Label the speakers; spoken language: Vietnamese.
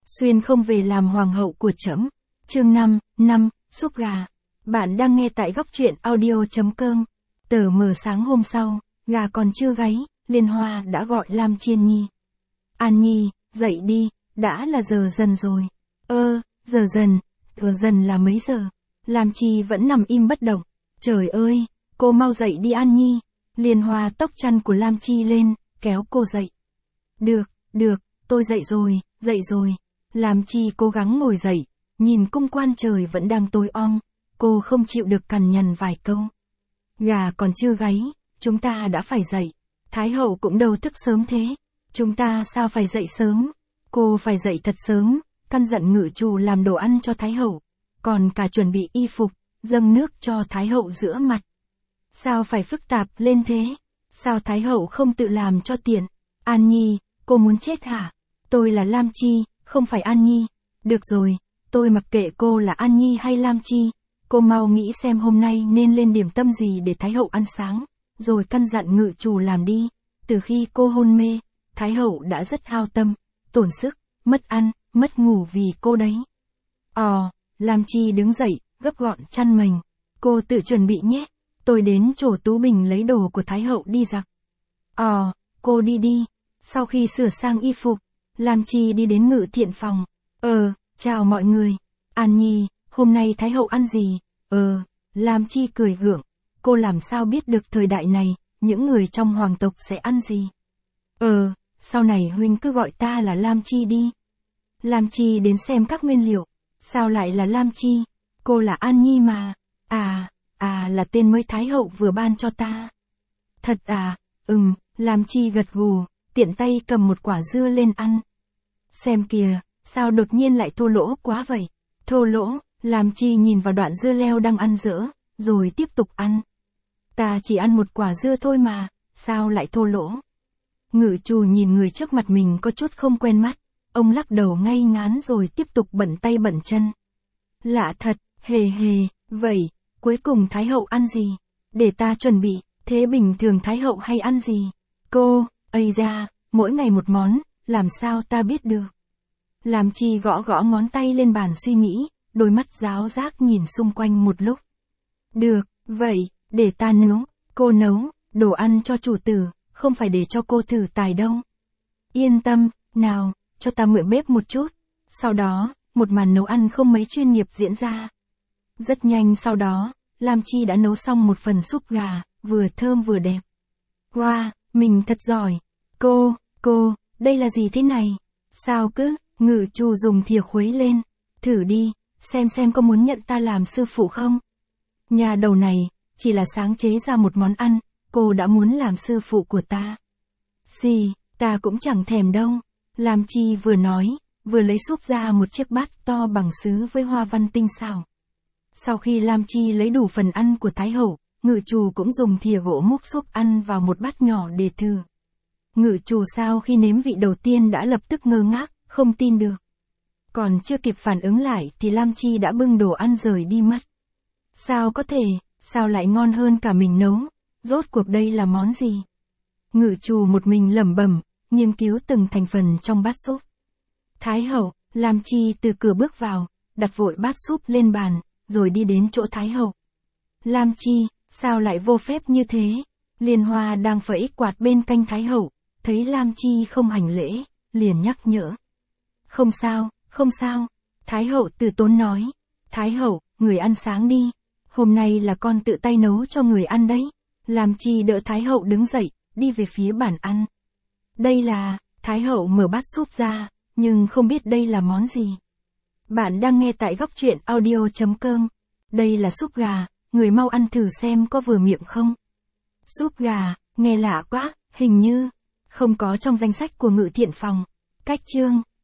Speaker 1: Xuyên không về làm hoàng hậu của trẫm. Chương 5, súp gà. Bạn đang nghe tại góc truyện audio.com. Tờ mờ sáng hôm sau, gà còn chưa gáy, Liên Hoa đã gọi Lam Chiên Nhi. An Nhi, dậy đi, đã là giờ dần rồi. Giờ dần là mấy giờ? Lam Chi vẫn nằm im bất động. Trời ơi, cô mau dậy đi An Nhi. Liên Hoa tốc chăn của Lam Chi lên, kéo cô dậy. Được, tôi dậy rồi. Lam Chi cố gắng ngồi dậy, nhìn cung quan trời vẫn đang tối om, cô không chịu được cằn nhằn vài câu. Gà còn chưa gáy, chúng ta đã phải dậy. Thái hậu cũng đâu thức sớm thế. Chúng ta sao phải dậy sớm? Cô phải dậy thật sớm, căn dặn ngự trù làm đồ ăn cho Thái hậu, còn cả chuẩn bị y phục, dâng nước cho Thái hậu rửa mặt. Sao phải phức tạp lên thế? Sao Thái hậu không tự làm cho tiện? An Nhi, cô muốn chết hả? Tôi là Lam Chi, không phải An Nhi. Được rồi, tôi mặc kệ cô là An Nhi hay Lam Chi. Cô mau nghĩ xem hôm nay nên lên điểm tâm gì để Thái hậu ăn sáng, rồi căn dặn ngự trù làm đi. Từ khi cô hôn mê, Thái hậu đã rất hao tâm, tổn sức, mất ăn, mất ngủ vì cô đấy. Lam Chi đứng dậy, gấp gọn chăn mền. Cô tự chuẩn bị nhé, tôi đến chỗ Tú Bình lấy đồ của Thái hậu đi giặt. Cô đi. Sau khi sửa sang y phục, Lam Chi đi đến ngự thiện phòng. Chào mọi người. An Nhi, hôm nay Thái hậu ăn gì? Lam Chi cười gượng. Cô làm sao biết được thời đại này, những người trong hoàng tộc sẽ ăn gì? Sau này huynh cứ gọi ta là Lam Chi đi. Lam Chi đến xem các nguyên liệu. Sao lại là Lam Chi? Cô là An Nhi mà. Là tên mới Thái hậu vừa ban cho ta. Thật à? Lam Chi gật gù, tiện tay cầm một quả dưa lên ăn. Xem kìa, sao đột nhiên lại thô lỗ quá vậy? Thô lỗ? Lam Chi nhìn vào đoạn dưa leo đang ăn dở, rồi tiếp tục ăn. Ta chỉ ăn một quả dưa thôi mà, sao lại thô lỗ? Ngự trù nhìn người trước mặt mình có chút không quen mắt, ông lắc đầu ngây ngán rồi tiếp tục bận tay bận chân. Lạ thật, hề, vậy, cuối cùng Thái hậu ăn gì? Để ta chuẩn bị, thế bình thường Thái hậu hay ăn gì? Cô, mỗi ngày một món, làm sao ta biết được? Lam Chi gõ ngón tay lên bàn suy nghĩ, đôi mắt giáo giác nhìn xung quanh một lúc. Được, vậy, để ta nấu. Cô nấu, đồ ăn cho chủ tử, không phải để cho cô thử tài đâu. Yên tâm, nào, cho ta mượn bếp một chút. Sau đó, một màn nấu ăn không mấy chuyên nghiệp diễn ra. Rất nhanh sau đó, Lam Chi đã nấu xong một phần súp gà, vừa thơm vừa đẹp. Wow, mình thật giỏi. Cô, đây là gì thế này? Sao cứ? Ngự trù dùng thìa khuấy lên. Thử đi, xem có muốn nhận ta làm sư phụ không? Nhà đầu này, chỉ là sáng chế ra một món ăn, cô đã muốn làm sư phụ của ta. Ta cũng chẳng thèm đâu. Lam Chi vừa nói, vừa lấy súp ra một chiếc bát to bằng sứ với hoa văn tinh xảo. Sau khi Lam Chi lấy đủ phần ăn của Thái hậu, ngự trù cũng dùng thìa gỗ múc súp ăn vào một bát nhỏ để thử. Ngự trù sau khi nếm vị đầu tiên đã lập tức ngơ ngác, không tin được. Còn chưa kịp phản ứng lại thì Lam Chi đã bưng đồ ăn rời đi mất. Sao có thể, sao lại ngon hơn cả mình nấu, rốt cuộc đây là món gì? Ngự trù một mình lẩm bẩm, nghiên cứu từng thành phần trong bát súp. Thái hậu, Lam Chi từ cửa bước vào, đặt vội bát súp lên bàn, rồi đi đến chỗ Thái hậu. Lam Chi, sao lại vô phép như thế? Liên Hoa đang phẩy quạt bên cạnh Thái hậu, thấy Lam Chi không hành lễ, liền nhắc nhở. Không sao. Thái hậu từ tốn nói. Thái hậu, người ăn sáng đi. Hôm nay là con tự tay nấu cho người ăn đấy. Lam Chi đỡ Thái hậu đứng dậy, đi về phía bàn ăn. Đây là, Thái hậu mở bát súp ra, nhưng không biết đây là món gì. Bạn đang nghe tại góc truyện audio.com. Đây là súp gà, người mau ăn thử xem có vừa miệng không. Súp gà, nghe lạ quá, hình như không có trong danh sách của ngự thiện phòng. Cách chương